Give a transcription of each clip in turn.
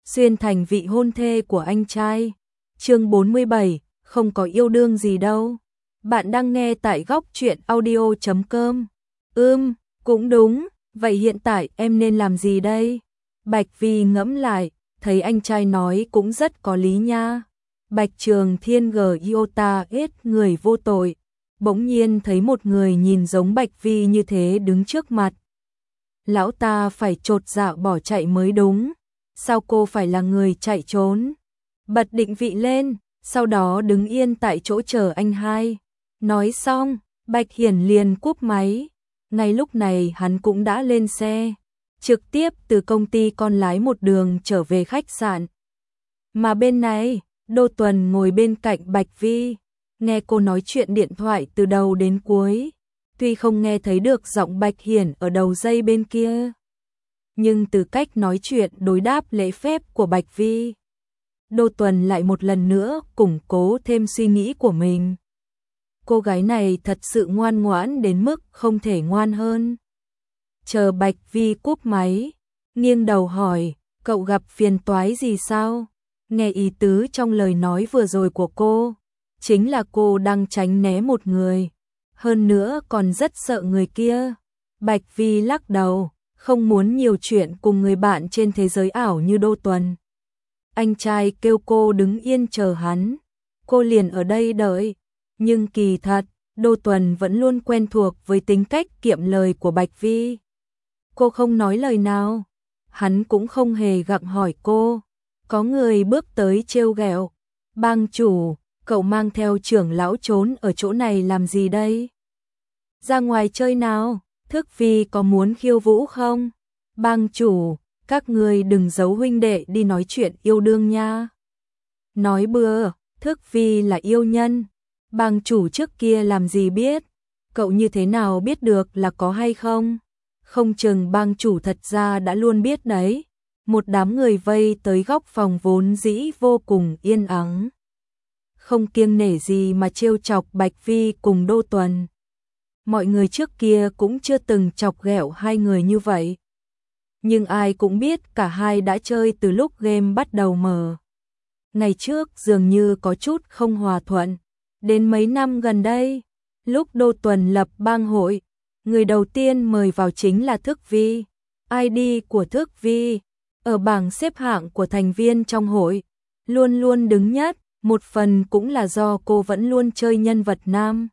xuyên thành vị hôn thê của anh trai. Chương 47, không có yêu đương gì đâu. Bạn đang nghe tại góc truyện audio.com. Cũng đúng, vậy hiện tại em nên làm gì đây? Bạch Vi ngẫm lại, thấy anh trai nói cũng rất có lý nha. Bạch Trường Thiên Giota hết người vô tội. Bỗng nhiên thấy một người nhìn giống Bạch Vi như thế đứng trước mặt. Lão ta phải chột dạ bỏ chạy mới đúng. Sao cô phải là người chạy trốn? Bật định vị lên, sau đó đứng yên tại chỗ chờ anh hai. Nói xong, Bạch Hiển liền cúp máy. Ngay lúc này hắn cũng đã lên xe, trực tiếp từ công ty con lái một đường trở về khách sạn. Mà bên này, Đô Tuần ngồi bên cạnh Bạch Vi, nghe cô nói chuyện điện thoại từ đầu đến cuối. Tuy không nghe thấy được giọng Bạch Hiển ở đầu dây bên kia, nhưng từ cách nói chuyện đối đáp lễ phép của Bạch Vi, Đô Tuần lại một lần nữa củng cố thêm suy nghĩ của mình. Cô gái này thật sự ngoan ngoãn đến mức không thể ngoan hơn. Chờ Bạch Vi cúp máy, nghiêng đầu hỏi, cậu gặp phiền toái gì sao? Nghe ý tứ trong lời nói vừa rồi của cô, chính là cô đang tránh né một người, hơn nữa còn rất sợ người kia. Bạch Vi lắc đầu, không muốn nhiều chuyện cùng người bạn trên thế giới ảo như Đô Tuần. Anh trai kêu cô đứng yên chờ hắn, cô liền ở đây đợi. Nhưng kỳ thật, Đô Tuần vẫn luôn quen thuộc với tính cách kiệm lời của Bạch Vi. Cô không nói lời nào, hắn cũng không hề gặng hỏi cô. Có người bước tới trêu ghẹo, bang chủ, cậu mang theo trưởng lão trốn ở chỗ này làm gì đây? Ra ngoài chơi nào, Thức Vi có muốn khiêu vũ không? Bang chủ, các người đừng giấu huynh đệ đi nói chuyện yêu đương nha. Nói bừa, Thức Vi là yêu nhân. Bang chủ trước kia làm gì biết, cậu như thế nào biết được là có hay không? Không chừng bang chủ thật ra đã luôn biết đấy. Một đám người vây tới góc phòng vốn dĩ vô cùng yên ắng, không kiêng nể gì mà trêu chọc Bạch Vi cùng Đô Tuần. Mọi người trước kia cũng chưa từng chọc ghẹo hai người như vậy, nhưng ai cũng biết cả hai đã chơi từ lúc game bắt đầu mở. Ngày trước dường như có chút không hòa thuận. Đến mấy năm gần đây, lúc Đô Tuần lập bang hội, người đầu tiên mời vào chính là Thức Vi. ID của Thức Vi ở bảng xếp hạng của thành viên trong hội luôn luôn đứng nhất, một phần cũng là do cô vẫn luôn chơi nhân vật nam,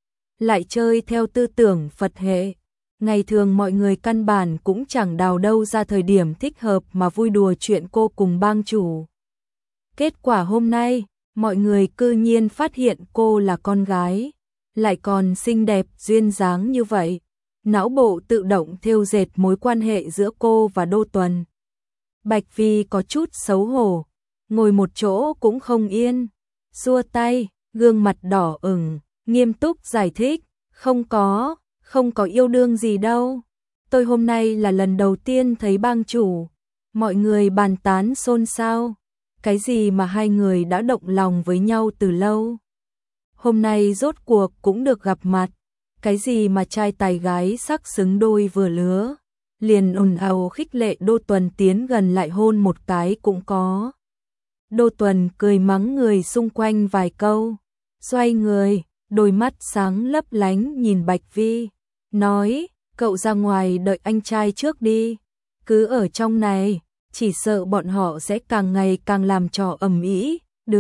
lại chơi theo tư tưởng Phật hệ. Ngày thường mọi người căn bản cũng chẳng đào đâu ra thời điểm thích hợp mà vui đùa chuyện cô cùng bang chủ. Kết quả hôm nay, mọi người cư nhiên phát hiện cô là con gái, lại còn xinh đẹp duyên dáng như vậy. Não bộ tự động thêu dệt mối quan hệ giữa cô và Đô Tuần. Bạch Vi có chút xấu hổ, ngồi một chỗ cũng không yên, xua tay, gương mặt đỏ ửng, nghiêm túc giải thích, không có yêu đương gì đâu. Tôi hôm nay là lần đầu tiên thấy bang chủ. Mọi người bàn tán xôn xao. Cái gì mà hai người đã động lòng với nhau từ lâu, hôm nay rốt cuộc cũng được gặp mặt. Cái gì mà trai tài gái sắc xứng đôi vừa lứa, liền ồn ào khích lệ Đô Tuần tiến gần lại hôn một cái cũng có. Đô Tuần cười mắng người xung quanh vài câu, xoay người, đôi mắt sáng lấp lánh nhìn Bạch Vi, nói, cậu ra ngoài đợi anh trai trước đi, cứ ở trong này, chỉ sợ bọn họ sẽ càng ngày càng làm trò ầm ĩ.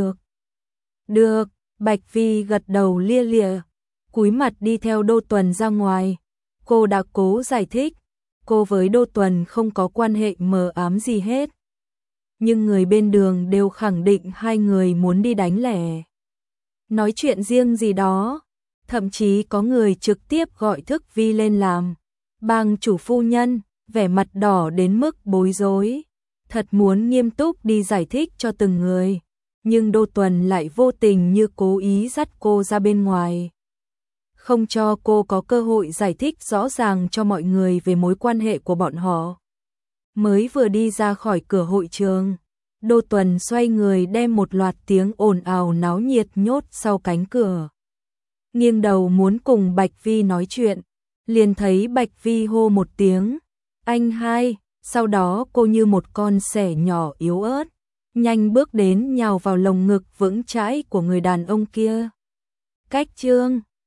Được, Bạch Vi gật đầu lia lịa, cúi mặt đi theo Đô Tuần ra ngoài. Cô đã cố giải thích, cô với Đô Tuần không có quan hệ mờ ám gì hết. Nhưng người bên đường đều khẳng định hai người muốn đi đánh lẻ, nói chuyện riêng gì đó. Thậm chí có người trực tiếp gọi Thức Vi lên làm bang chủ phu nhân, vẻ mặt đỏ đến mức bối rối. Thật muốn nghiêm túc đi giải thích cho từng người, nhưng Đô Tuần lại vô tình như cố ý dắt cô ra bên ngoài, không cho cô có cơ hội giải thích rõ ràng cho mọi người về mối quan hệ của bọn họ. Mới vừa đi ra khỏi cửa hội trường, Đô Tuần xoay người đem một loạt tiếng ồn ào náo nhiệt nhốt sau cánh cửa. Nghiêng đầu muốn cùng Bạch Vi nói chuyện, liền thấy Bạch Vi hô một tiếng, anh hai, Sau đó cô như một con sẻ nhỏ yếu ớt, nhanh bước đến nhào vào lồng ngực vững chãi của người đàn ông kia. Cách chương